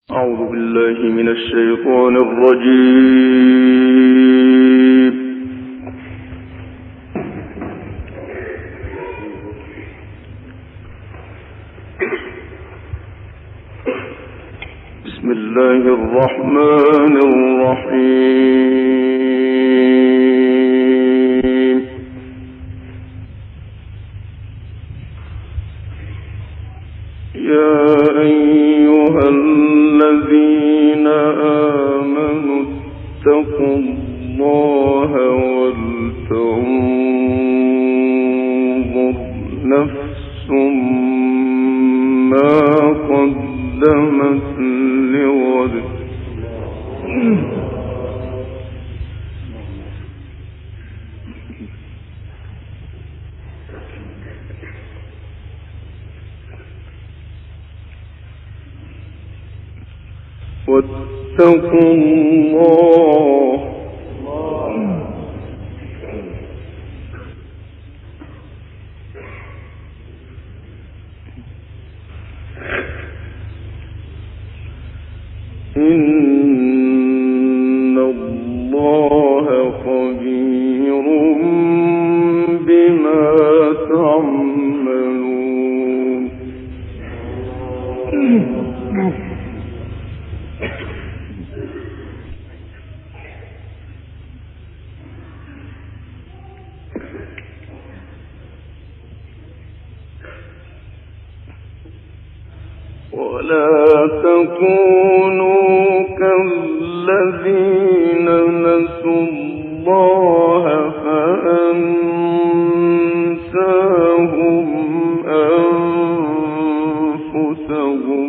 أعوذ بالله من الشيطان الرجيم. بسم الله الرحمن الرحيم. يا أيها الذين آمنوا اتقوا الله ولتنظر نفس ما قدمت لغد واتقوا الله إن الله خبير بما تعملون. ولا تكونوا كالذين نسوا الله فأنساهم أنفسهم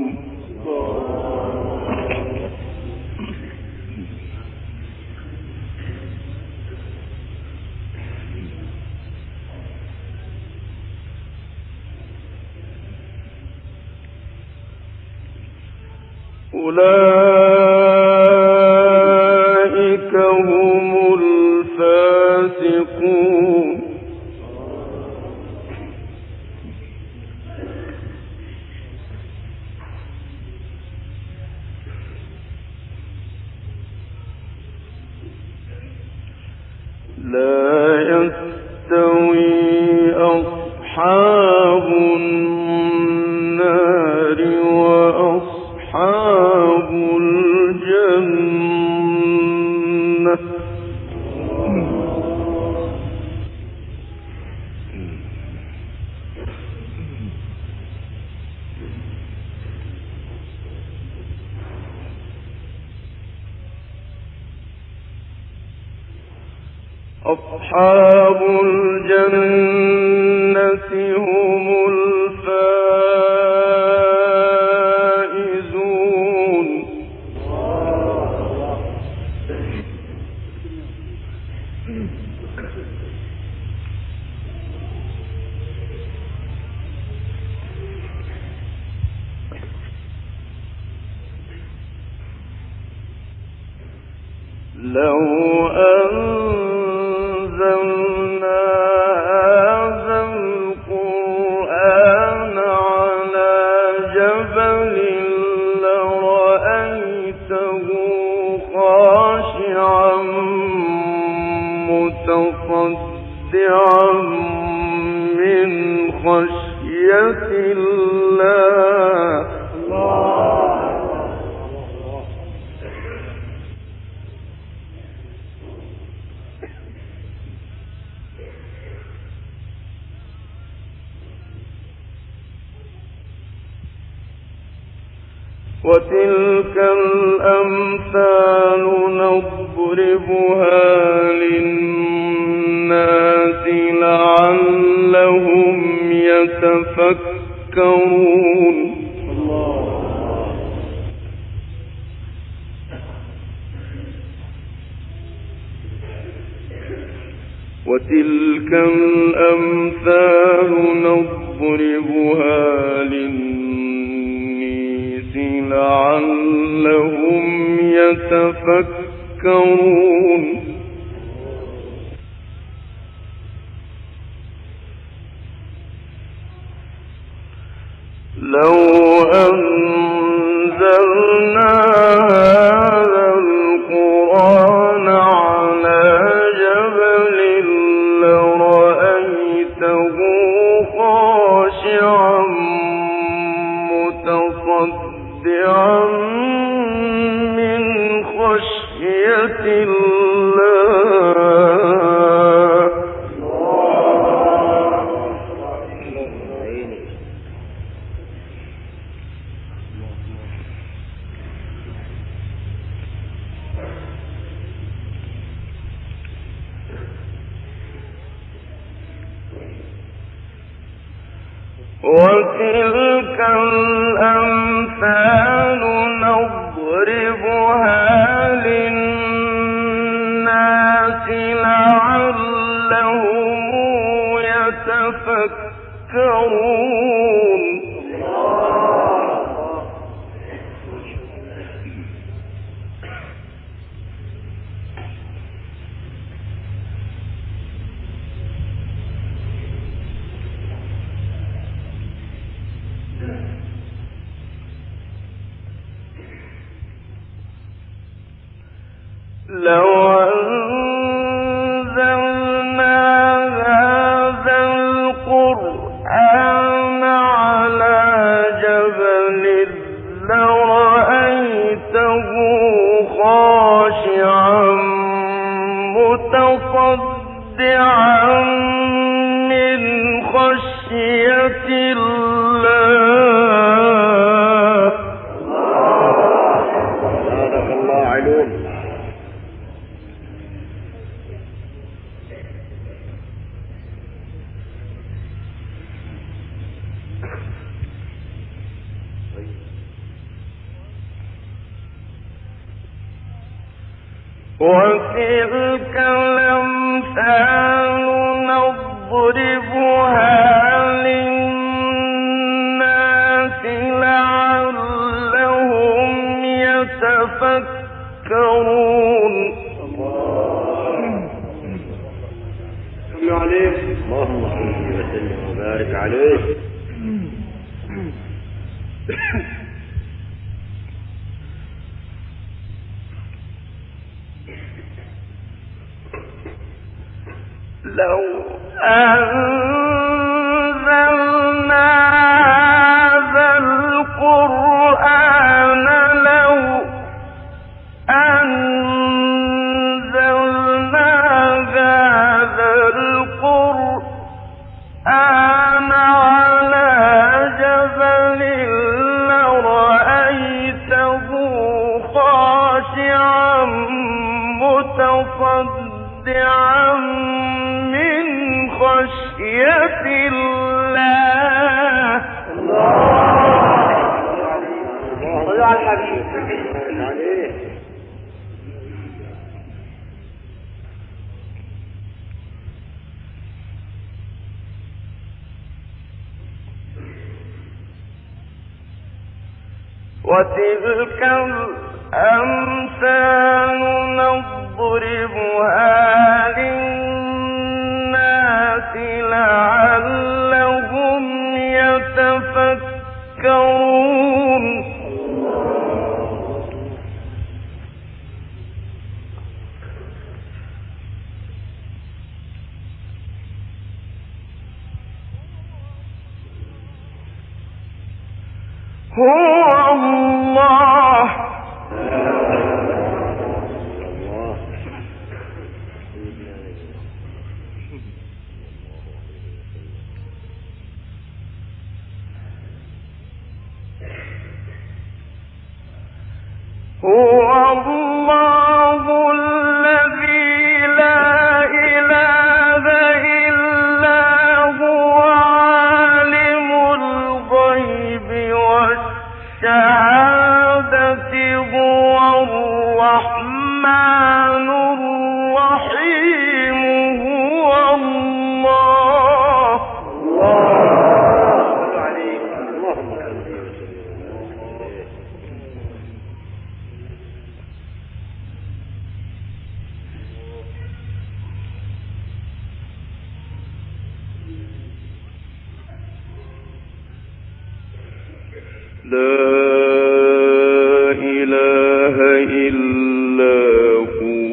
أولئك هم الفاسقون. لا يستوي أصحاب النار وأصحاب الجنة أصحاب الجنة هم الفائزون. لو أنزلنا هذا القرآن على جبل لرأيته خاشعا متصدعا من خشية الله. وتلك الأمثال نضربها للناس لعلهم يتفكرون. وتلك الأمثال نضربها للناس لعلهم يتفكرون. لو أنزلنا من خشية الله. وتلك الأمثال نضربها للناس لعلهم يتفكرون. لو أنزلنا هذا القرآن على جبل لرأيته خاشعا متصدعا من خشية الله. صدق الله علوم. وتلك الأمثال نضربها للناس لعلهم يتفكرون. اللهم صل وسلم وبارك عليه. لو أنزلنا هذا القرآن على جبل لرأيته خاشعا متصدعا من خشية الله. صلوا على الحبيب. وتلك الأمثال نضربها للناس لعلهم يتفكرون. هو الله الذي لا إله إلا هو عالم الغيب والشهادة هو الرحمن الرحيم. هو الله. لا إله إلا هو.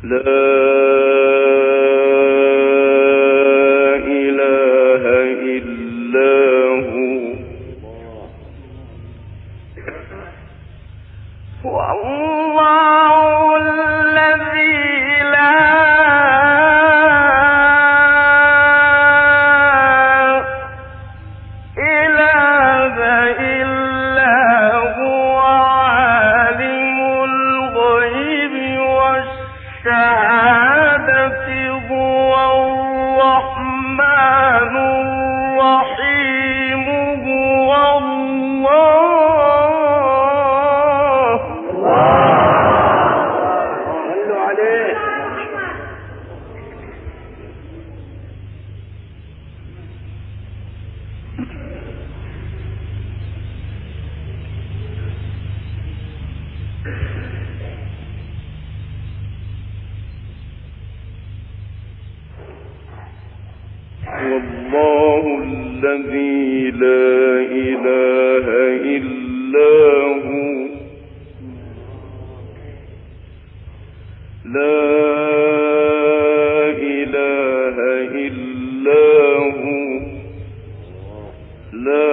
لا إله إلا والله الذي لا إله إلا هو لا إله إلا هو لا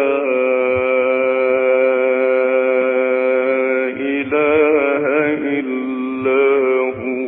إله إلا هو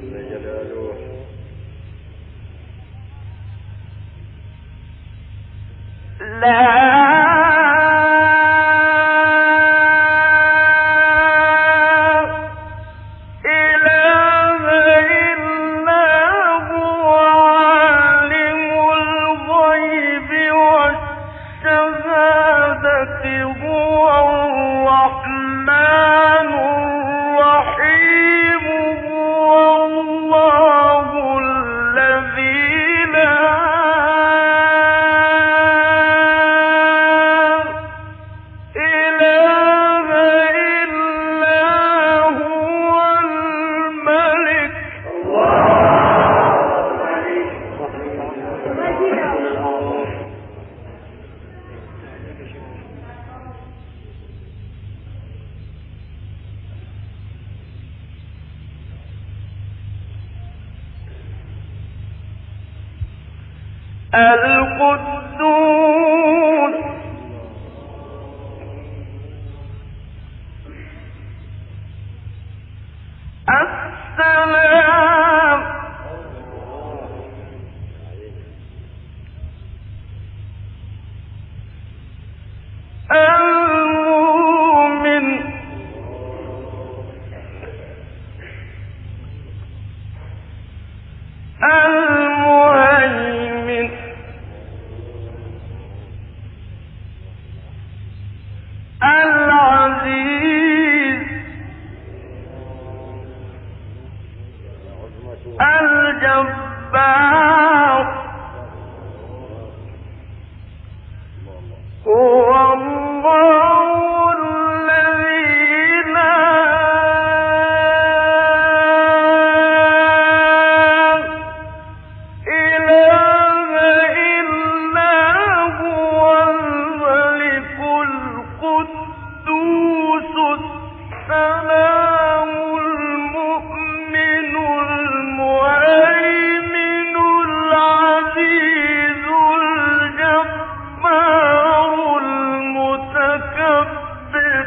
القدوس السلام المؤمن المهيمن العزيز الجبار هو الله الذي لا إله إلا هو الملك القدوس السلام المؤمن المهيمن العزيز الجبار المتكبر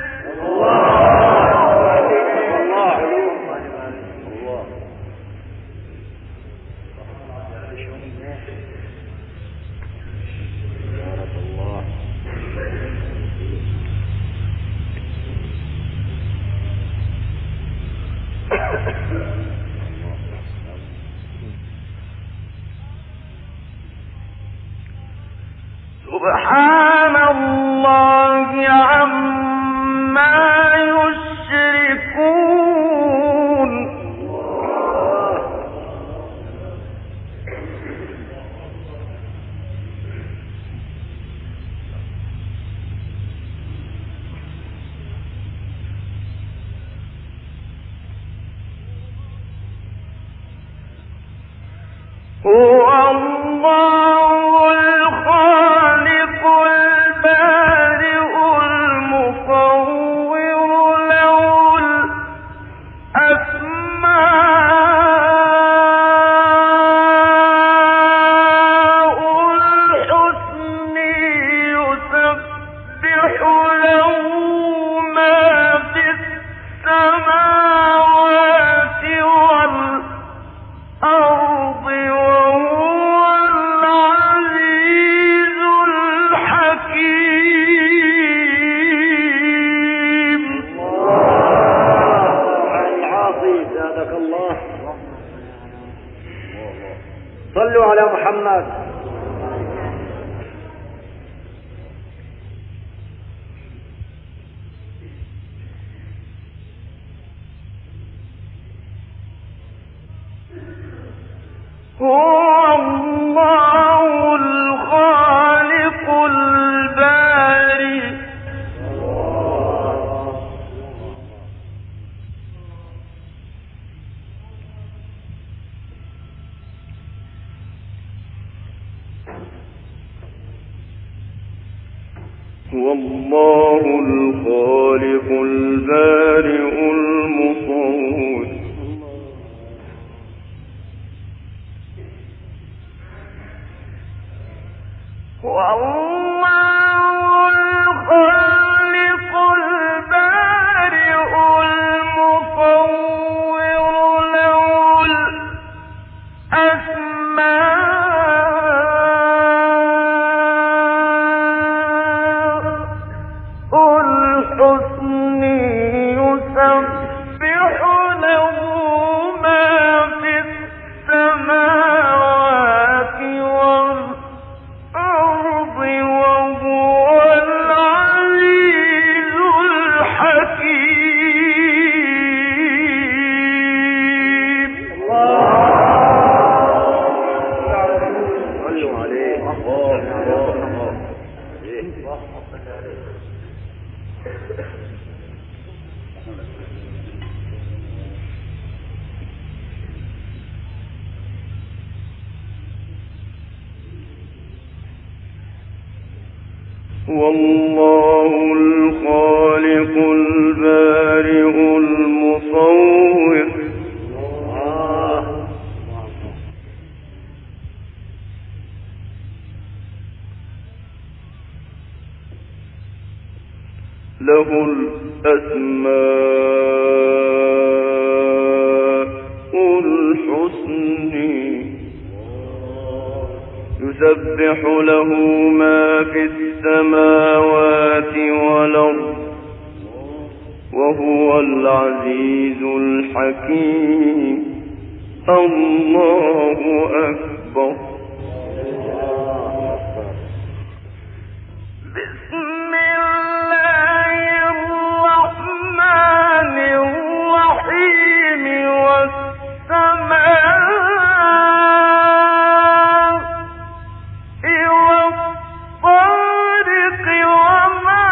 سبحان الله عما يشركون هو الله الخالق البارئ المصور له الأسماء الحسنى محمد. هو الله الخالق البارئ هو الله الخالق البارئ المصور والله الخالق البارئ المصور له الأسماء الحسنى يسبح له ما في السماوات والأرض وهو العزيز الحكيم. صلوا عليه. والله الخالق البارئ المصور له الأسماء الحسنى يسبح له ما في السماوات والأرض وهو العزيز الحكيم. الله أكبر. بسم الله الرحمن الرحيم. والسماء والطارق وما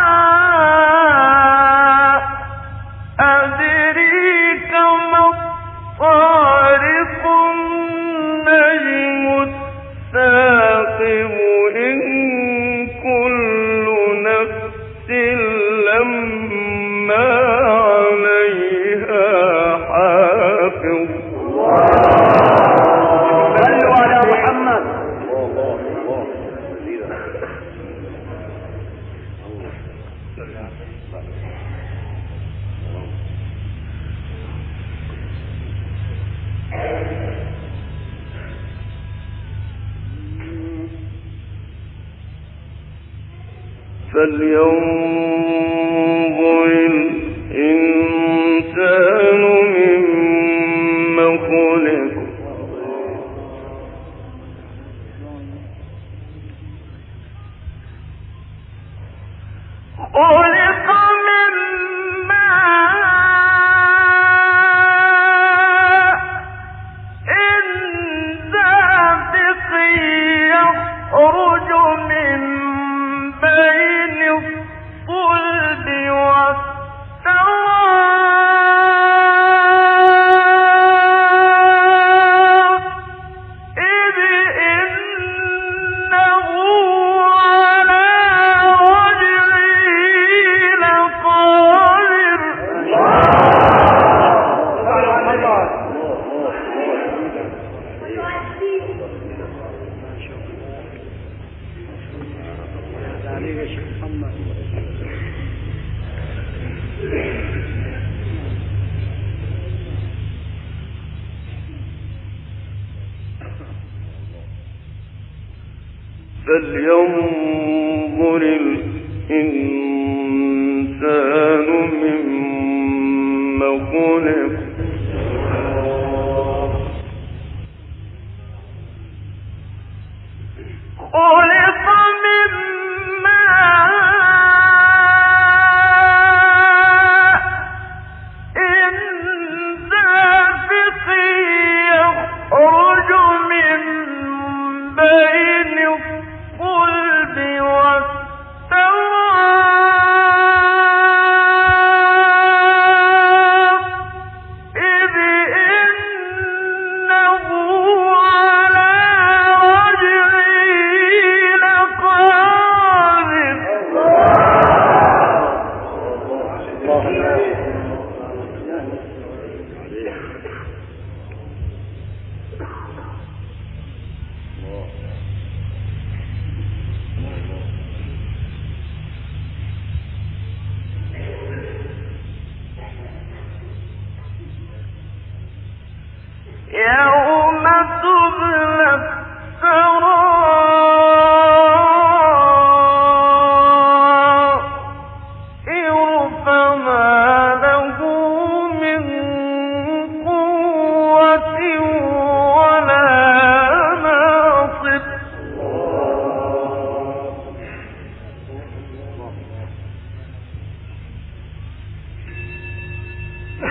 أدريك ما الطارق النجم الثاقب إن كل نفس لما عليها حافظ. صلوا على محمد. فلينظر الإنسان مما خلق خلق من ماء دافق يخرج من بين الصلب والترائب إذ إنه على وجهه لقادر. فلينظر الإنسان مما خلق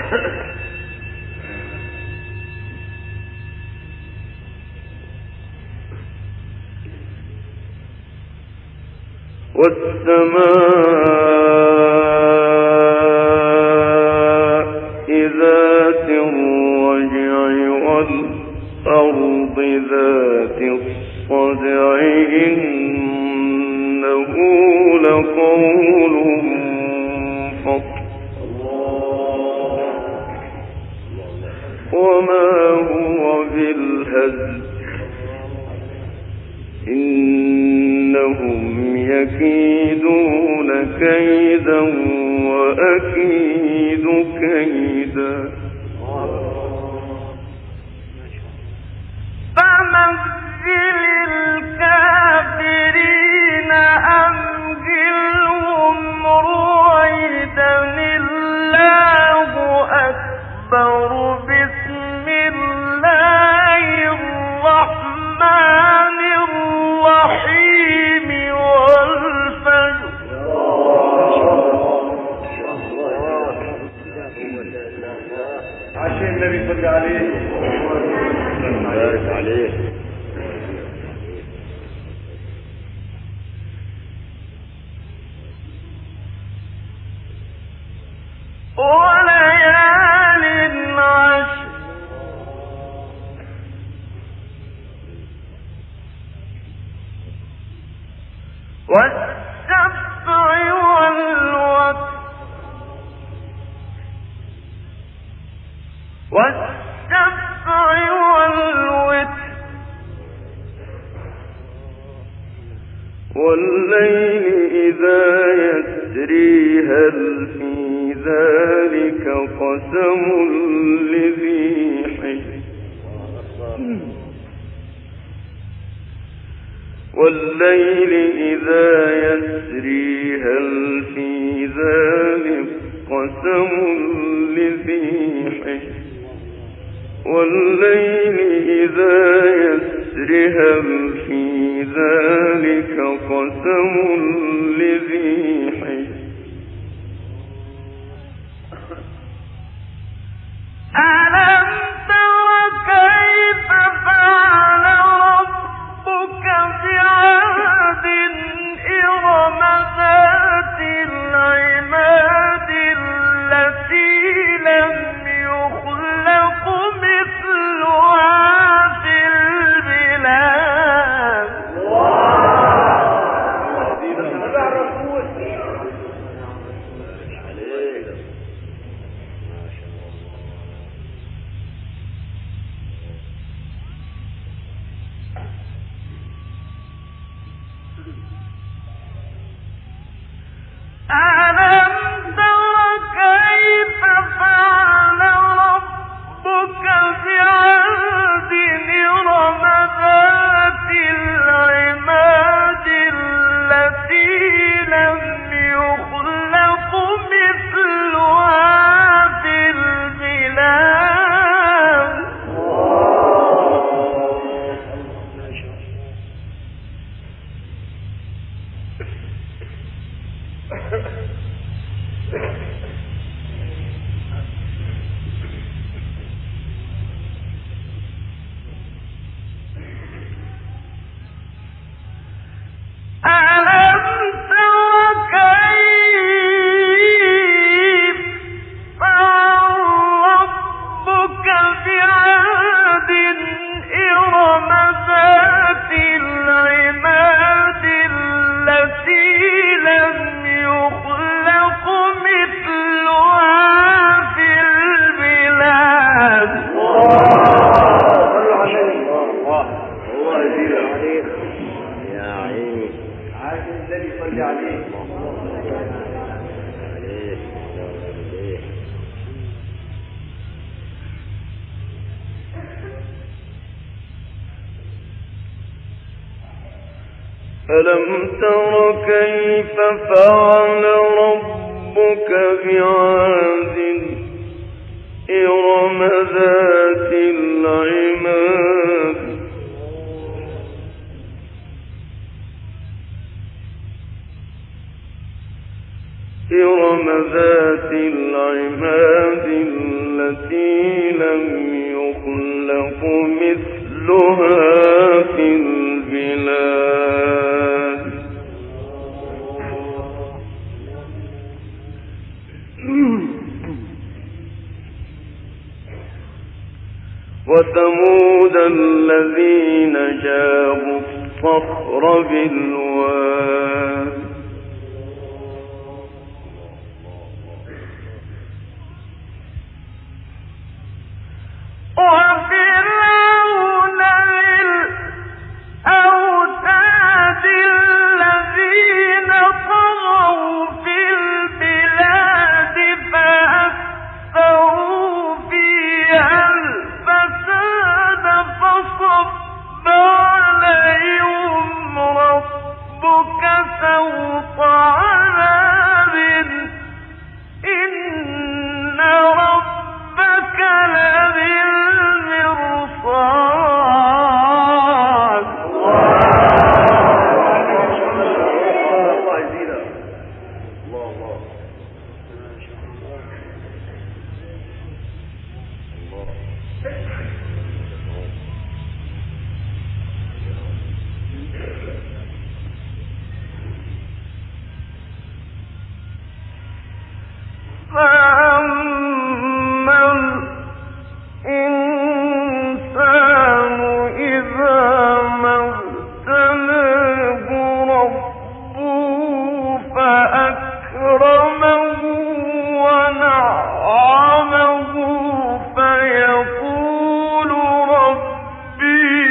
والسماء ذات الرجع والأرض ذات الصدع إنه لقول فصل وما هو بالهزل إنهم يكيدون كيدا وأكيد كيدا فمهل الكافرين أمهلهم رويدا الله أكبر بسم الله الرحمن الرحيم والفجر عشان النبي صلى عليه بارك عليه وليال عشر والسبع والوتر والليل إذا يسري هل في ذلك قسم لذي حجر والليل إذا يسري هل في ذلك قسم لذي حجر والليل إذا يسري هل في ذلك قسم لذي حجر ألم تر كيف فعل ربك بعاد إرم ذات العماد التي لم يخلق مثلها في البلاد ألم تر كيف فعل ربك بعاد إرم ذات العماد التي لم يخلق مثلها في البلاد ألم تر كيف فعل ربك بعاد إرم ذات العماد التي لم يخلق مثلها في البلاد يا عيني عاجل الذي صلى عليه ألم تر كيف فعل ربك بعاد إرم ذات العماد إرم ذات العماد التي لم يخلق مثلها في البلاد وثمود الذين جابوا الصخر بالواد وفرعون الأوتاد الذين طغوا في البلاد فأكثروا فيها الفساد فصب عليهم ربك سوط عذاب إن ربك لبالمرصاد فأما الإنسان إذا ما ابتلاه ربه فأكرمه ونعمه فيقول ربي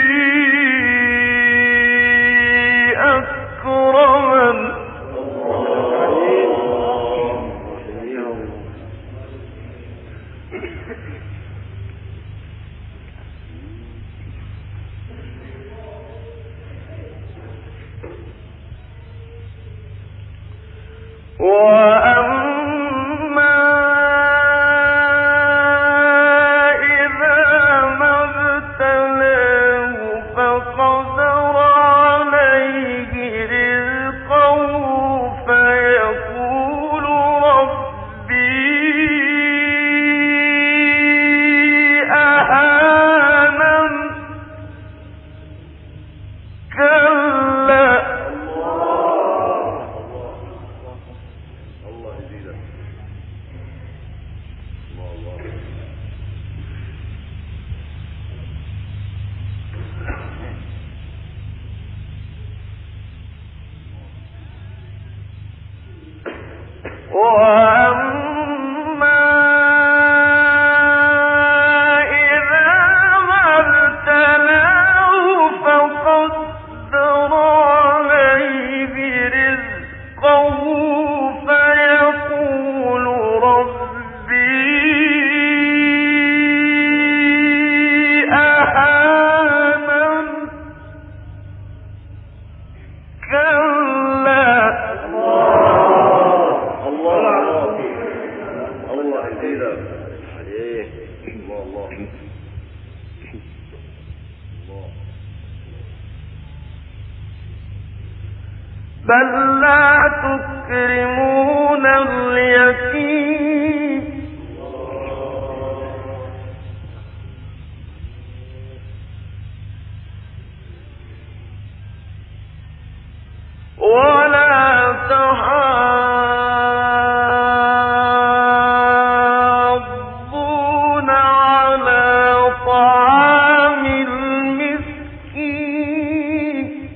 أكرمن وأما إذا ما ابتلاه فقدر عليه رزقه فيقول ربي أهانن كلا وأما إذا ما ابتلاه فقدر عليه رزقه فيقول ربي أهانن كلا بل لا تكرمون اليتيم ولا تحاضون على طعام المسكين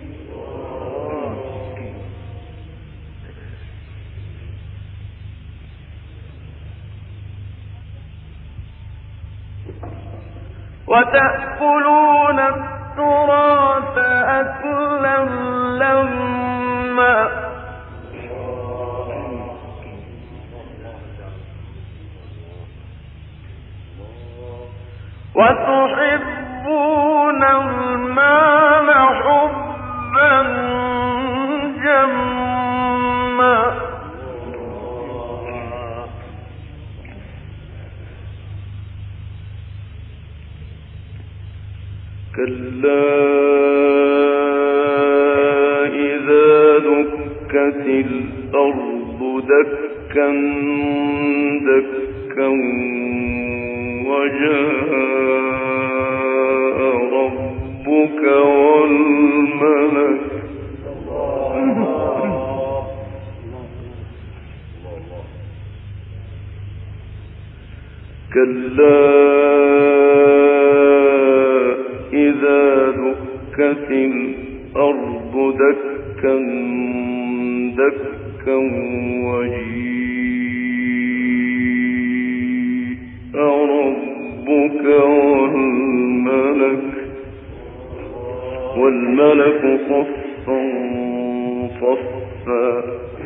وتأكلون التراث أكلا لما وتحبون المال حبا جما كلا إذا دكت الأرض دكا دكا دكا وجاء ربك والملك كلا إذا دكت الأرض دكا دكا وجيء ربك والملك صفا صفا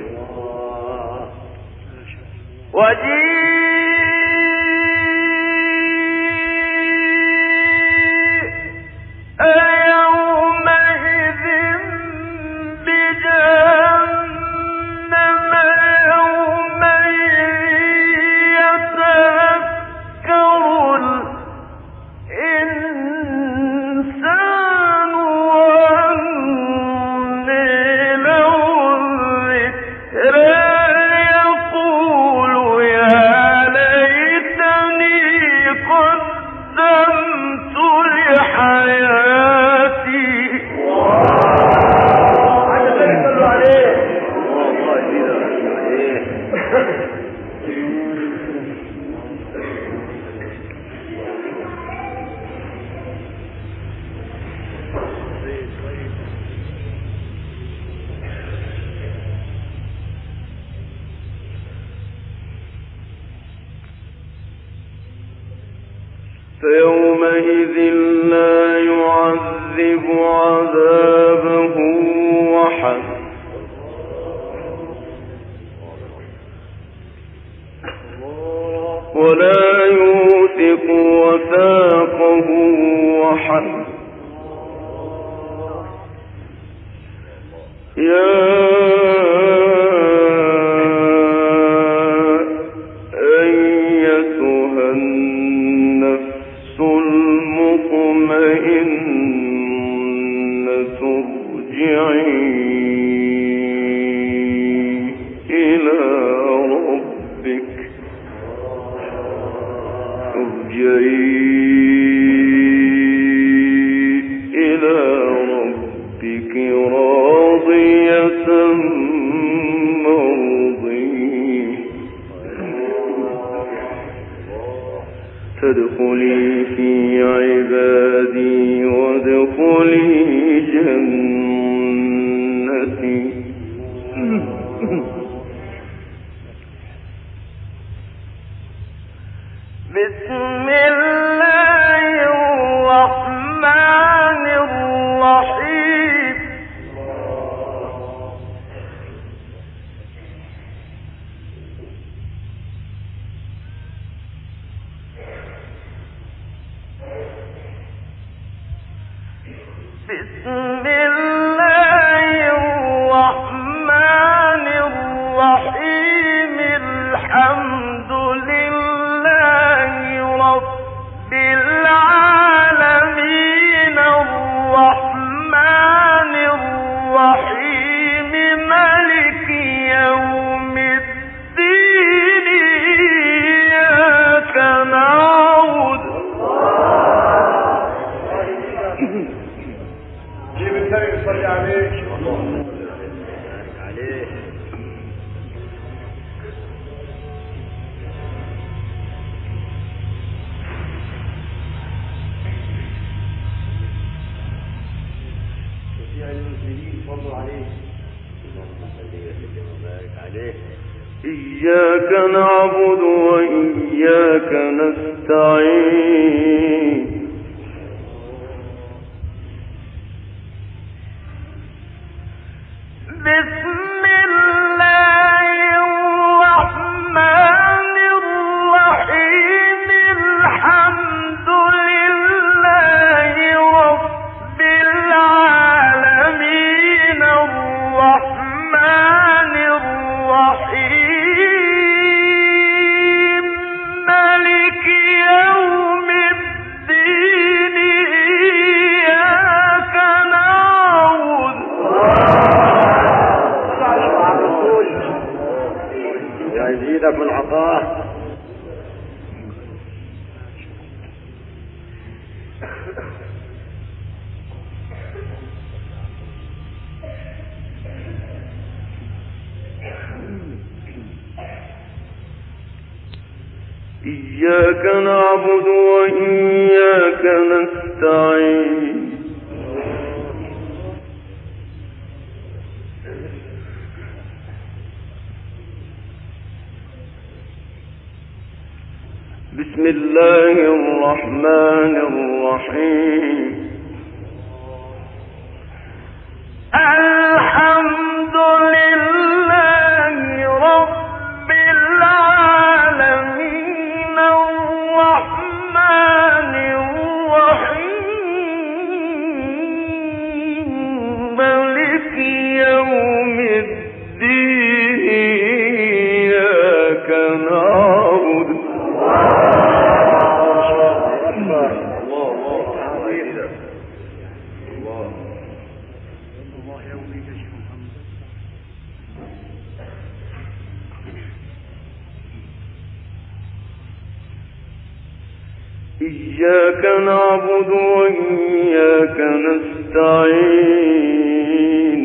فيومئذ لا يعذب عذابه أحد ولا يوثق وثاقه أحد فادخلي في عبادي وادخلي جنتي بسم الله الرحمن الرحيم بسم الله الرحمن الرحيم الحمد لله رب العالمين الرحمن الرحيم مالك يوم الدين إياك نعبد جيب النبي صلي عليك إياك نعبد وإياك نستعين بسم الله الرحمن الرحيم الحمد لله رب العالمين الرحمن الرحيم مالك يوم الدين يزيدك من عطاه. إياك نعبد وإياك نستعين بسم الله الرحمن الرحيم الحمد لله رب العالمين الرحمن الرحيم مالك يوم الدين إياك نعبد إياك نعبد وإياك نستعين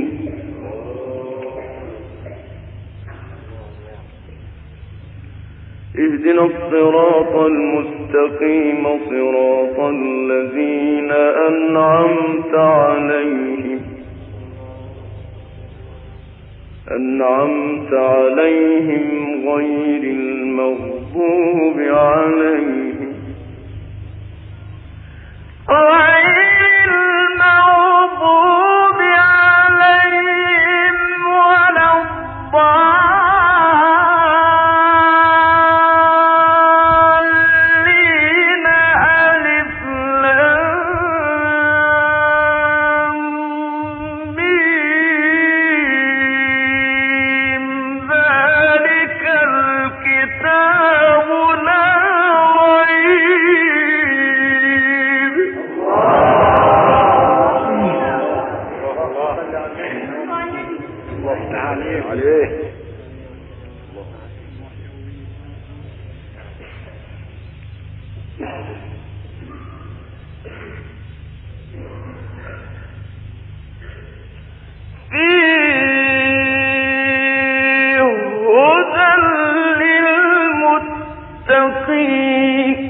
اهدنا الصراط المستقيم صراط الذين أنعمت عليهم غير المغضوب عليهم ولا الضالين ألف لام ميم ذلك الكتاب لا ريب عليه. هدى للمتقين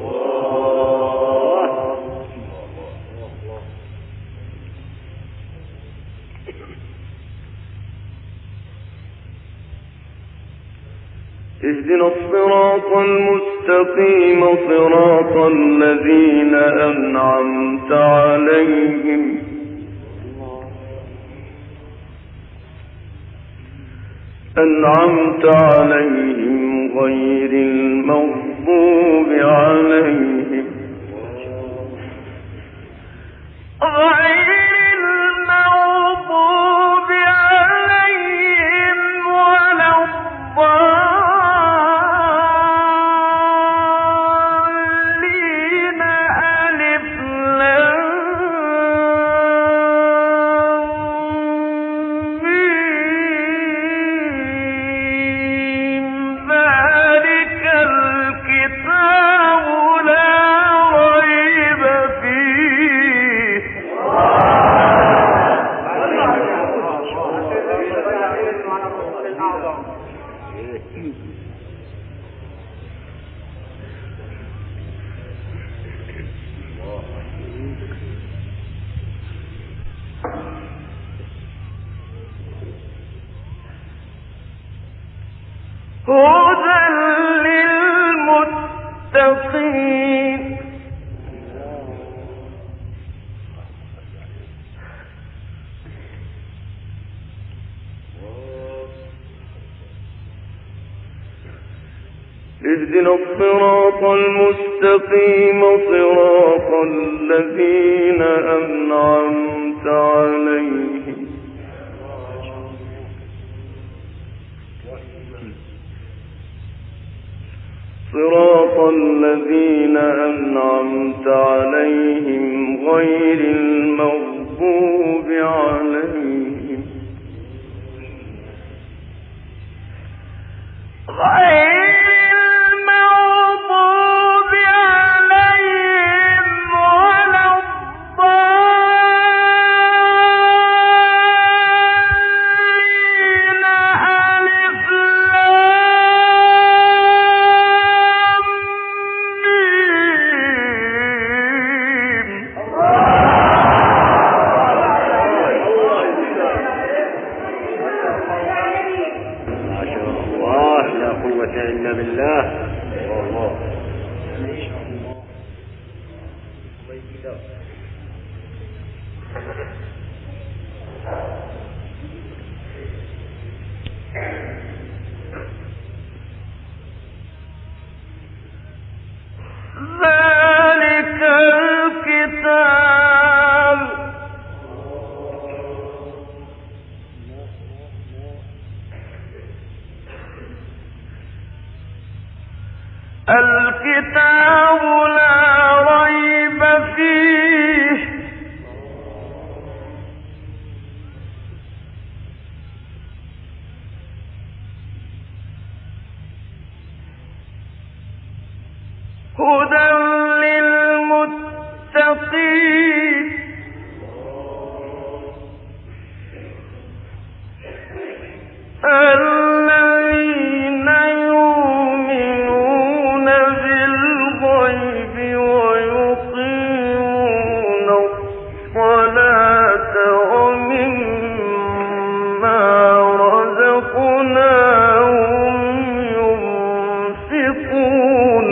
اهدنا الصراط المستقيم صراط الذين أنعمت عليهم غير المغضوب عليهم ولا الضالين ألف لام ميم ذلك الكتاب لا ريب فيه هدى للمتقين اهدنا الصراط المستقيم صراط الذين أنعمت عليهم غير المغضوب عليهم الكتاب لا ريب فيه هدى للمتقين الذين يؤمنون بالغيب ويقيمون الصلاة ومما رزقناهم ينفقون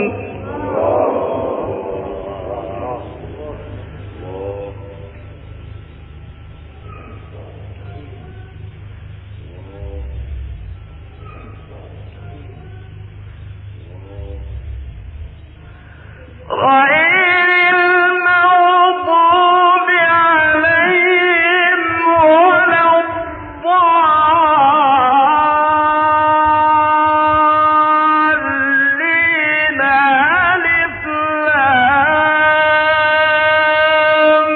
غير المغضوب عليهم ولا الضالين ألف لام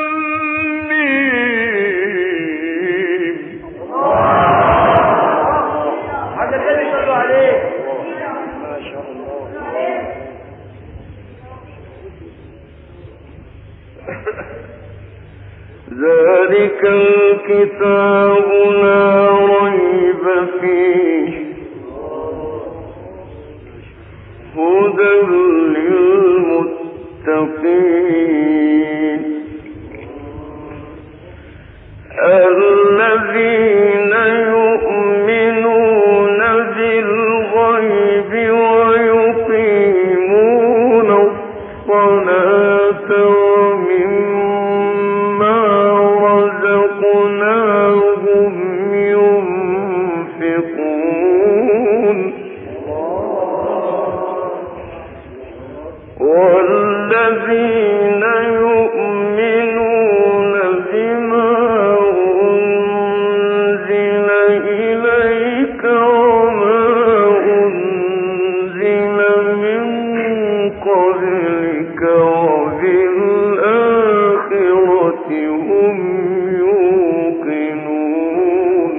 ميم هذا الذي صلوا عليه ما شاء الله. ذلك الكتاب لا ريب فيه هدى للمتقين الذين يؤمنون بالغيب ويقيمون الصلاة ومما رزقناهم ينفقون والذين يؤمنون بما أنزل إليك وما أنزل من قبلك وبالآخرة هم يوقنون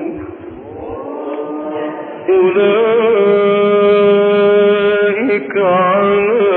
أولئك على